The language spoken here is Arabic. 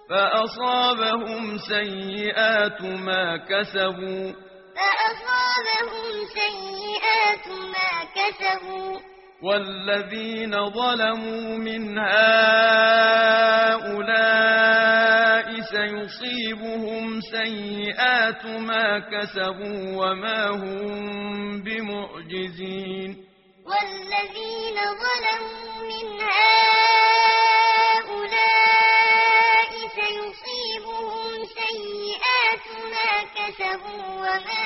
فأصابهم سيئات ما كسبوا والذين ظلموا من هؤلاء سيصيبهم سيئات ما كسبوا وما هم بمعجزين والذين ظلموا من هؤلاء سيصيبهم سيئات ما كسبوا وما